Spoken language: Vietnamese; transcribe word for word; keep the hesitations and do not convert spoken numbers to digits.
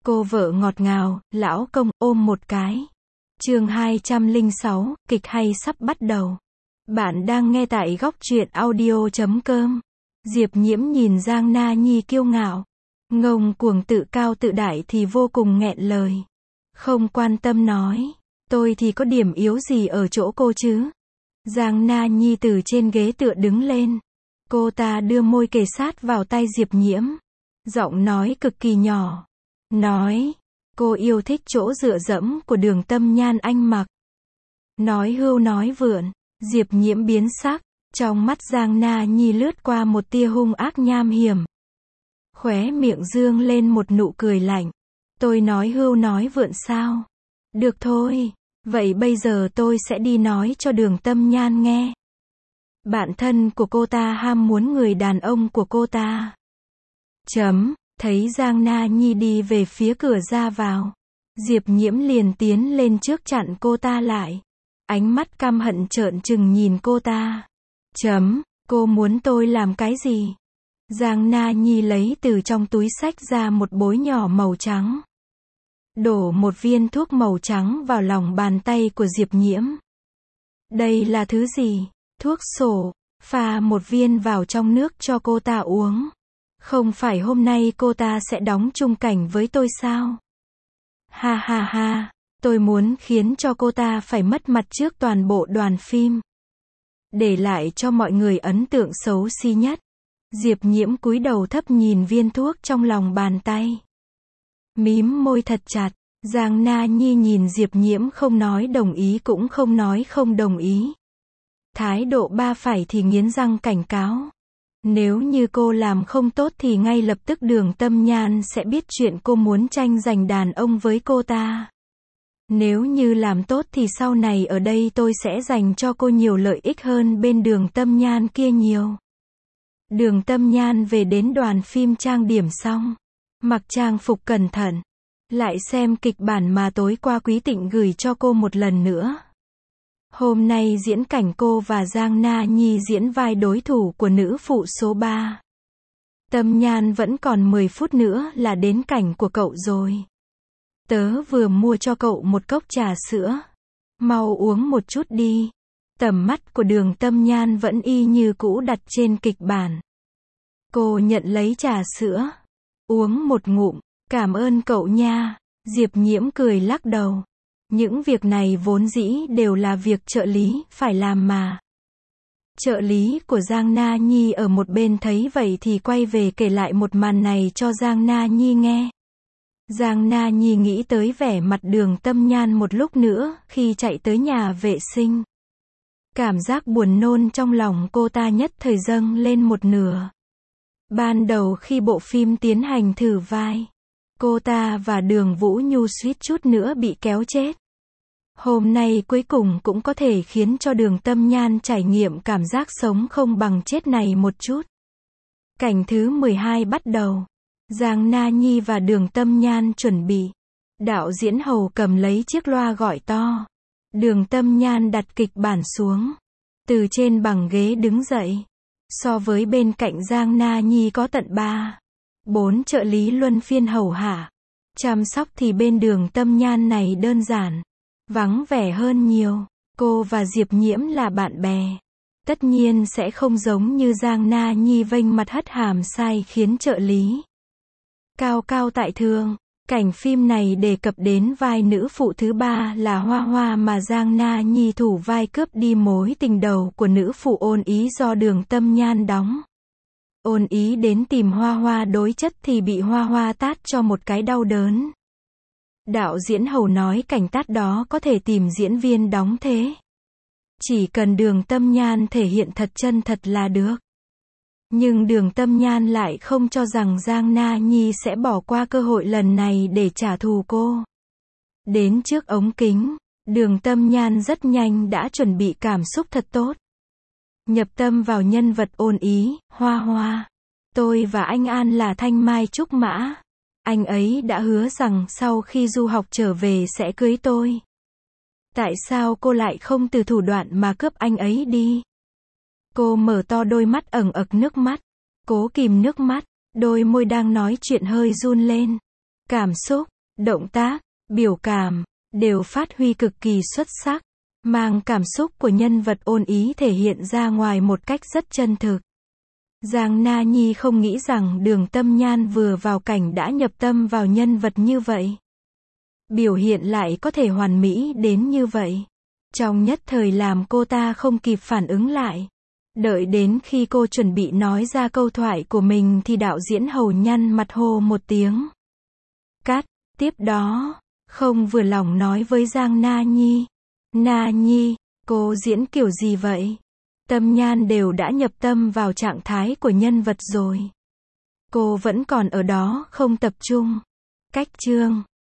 Cô vợ ngọt ngào, lão công, ôm một cái. Chương hai trăm lẻ sáu, kịch hay sắp bắt đầu. Bạn đang nghe tại góc truyện audio chấm com. Diệp Nhiễm nhìn Giang Na Nhi kiêu ngạo, ngông cuồng tự cao tự đại thì vô cùng nghẹn lời. Không quan tâm nói, tôi thì có điểm yếu gì ở chỗ cô chứ? Giang Na Nhi từ trên ghế tựa đứng lên. Cô ta đưa môi kề sát vào tay Diệp Nhiễm. Giọng nói cực kỳ nhỏ. Nói, cô yêu thích chỗ dựa dẫm của Đường Tâm Nhan anh mặc. Nói hưu nói vượn, Diệp Nhiễm biến sắc, trong mắt Giang Na Nhi lướt qua một tia hung ác nham hiểm. Khóe miệng dương lên một nụ cười lạnh. Tôi nói hưu nói vượn sao? Được thôi, vậy bây giờ tôi sẽ đi nói cho Đường Tâm Nhan nghe. Bạn thân của cô ta ham muốn người đàn ông của cô ta. Chấm. Thấy Giang Na Nhi đi về phía cửa ra vào, Diệp Nhiễm liền tiến lên trước chặn cô ta lại. Ánh mắt căm hận trợn trừng nhìn cô ta. Chấm, cô muốn tôi làm cái gì? Giang Na Nhi lấy từ trong túi xách ra một bối nhỏ màu trắng. Đổ một viên thuốc màu trắng vào lòng bàn tay của Diệp Nhiễm. Đây là thứ gì? Thuốc sổ. Pha một viên vào trong nước cho cô ta uống. Không phải hôm nay cô ta sẽ đóng chung cảnh với tôi sao? Ha ha ha, tôi muốn khiến cho cô ta phải mất mặt trước toàn bộ đoàn phim. Để lại cho mọi người ấn tượng xấu xí nhất. Diệp Nhiễm cúi đầu thấp nhìn viên thuốc trong lòng bàn tay. Mím môi thật chặt, Giang Na Nhi nhìn Diệp Nhiễm không nói đồng ý cũng không nói không đồng ý. Thái độ ba phải thì nghiến răng cảnh cáo. Nếu như cô làm không tốt thì ngay lập tức Đường Tâm Nhan sẽ biết chuyện cô muốn tranh giành đàn ông với cô ta. Nếu như làm tốt thì sau này ở đây tôi sẽ dành cho cô nhiều lợi ích hơn bên Đường Tâm Nhan kia nhiều. Đường Tâm Nhan về đến đoàn phim trang điểm xong, mặc trang phục cẩn thận, lại xem kịch bản mà tối qua Quý Tịnh gửi cho cô một lần nữa. Hôm nay diễn cảnh cô và Giang Na Nhi diễn vai đối thủ của nữ phụ số ba. Tâm Nhan vẫn còn mười phút nữa là đến cảnh của cậu rồi. Tớ vừa mua cho cậu một cốc trà sữa. Mau uống một chút đi. Tầm mắt của Đường Tâm Nhan vẫn y như cũ đặt trên kịch bản. Cô nhận lấy trà sữa. Uống một ngụm. Cảm ơn cậu nha. Diệp Nhiễm cười lắc đầu. Những việc này vốn dĩ đều là việc trợ lý phải làm mà. Trợ lý của Giang Na Nhi ở một bên thấy vậy thì quay về kể lại một màn này cho Giang Na Nhi nghe. Giang Na Nhi nghĩ tới vẻ mặt Đường Tâm Nhan một lúc nữa khi chạy tới nhà vệ sinh. Cảm giác buồn nôn trong lòng cô ta nhất thời dâng lên một nửa. Ban đầu khi bộ phim tiến hành thử vai, cô ta và Đường Vũ Nhu suýt chút nữa bị kéo chết. Hôm nay cuối cùng cũng có thể khiến cho Đường Tâm Nhan trải nghiệm cảm giác sống không bằng chết này một chút. Cảnh thứ mười hai bắt đầu. Giang Na Nhi và Đường Tâm Nhan chuẩn bị. Đạo diễn Hầu cầm lấy chiếc loa gọi to. Đường Tâm Nhan đặt kịch bản xuống. Từ trên bằng ghế đứng dậy. So với bên cạnh Giang Na Nhi có tận ba, bốn trợ lý luân phiên hầu hạ. Chăm sóc thì bên Đường Tâm Nhan này đơn giản, vắng vẻ hơn nhiều. Cô và Diệp Nhiễm là bạn bè. Tất nhiên sẽ không giống như Giang Na Nhi vênh mặt hất hàm sai khiến trợ lý cao cao tại thượng. Cảnh phim này đề cập đến vai nữ phụ thứ ba là Hoa Hoa mà Giang Na Nhi thủ vai cướp đi mối tình đầu của nữ phụ Ôn Ý do Đường Tâm Nhan đóng. Ôn Ý đến tìm Hoa Hoa đối chất thì bị Hoa Hoa tát cho một cái đau đớn. Đạo diễn Hầu nói cảnh tát đó có thể tìm diễn viên đóng thế. Chỉ cần Đường Tâm Nhan thể hiện thật chân thật là được. Nhưng Đường Tâm Nhan lại không cho rằng Giang Na Nhi sẽ bỏ qua cơ hội lần này để trả thù cô. Đến trước ống kính, Đường Tâm Nhan rất nhanh đã chuẩn bị cảm xúc thật tốt. Nhập tâm vào nhân vật Ôn Ý, Hoa Hoa. Tôi và anh An là thanh mai trúc mã. Anh ấy đã hứa rằng sau khi du học trở về sẽ cưới tôi. Tại sao cô lại không từ thủ đoạn mà cướp anh ấy đi? Cô mở to đôi mắt ẩn ực nước mắt. Cố kìm nước mắt. Đôi môi đang nói chuyện hơi run lên. Cảm xúc. động tác, biểu cảm, đều phát huy cực kỳ xuất sắc, mang cảm xúc của nhân vật ôn ý thể hiện ra ngoài một cách rất chân thực. Giang Na Nhi không nghĩ rằng Đường Tâm Nhan vừa vào cảnh đã nhập tâm vào nhân vật như vậy. Biểu hiện lại có thể hoàn mỹ đến như vậy. Trong nhất thời làm cô ta không kịp phản ứng lại. Đợi đến khi cô chuẩn bị nói ra câu thoại của mình thì đạo diễn Hầu nhăn mặt hô một tiếng. Cắt, tiếp đó, không vừa lòng nói với Giang Na Nhi. Na Nhi, cô diễn kiểu gì vậy? Tâm Nhan đều đã nhập tâm vào trạng thái của nhân vật rồi. Cô vẫn còn ở đó không tập trung. Cách chương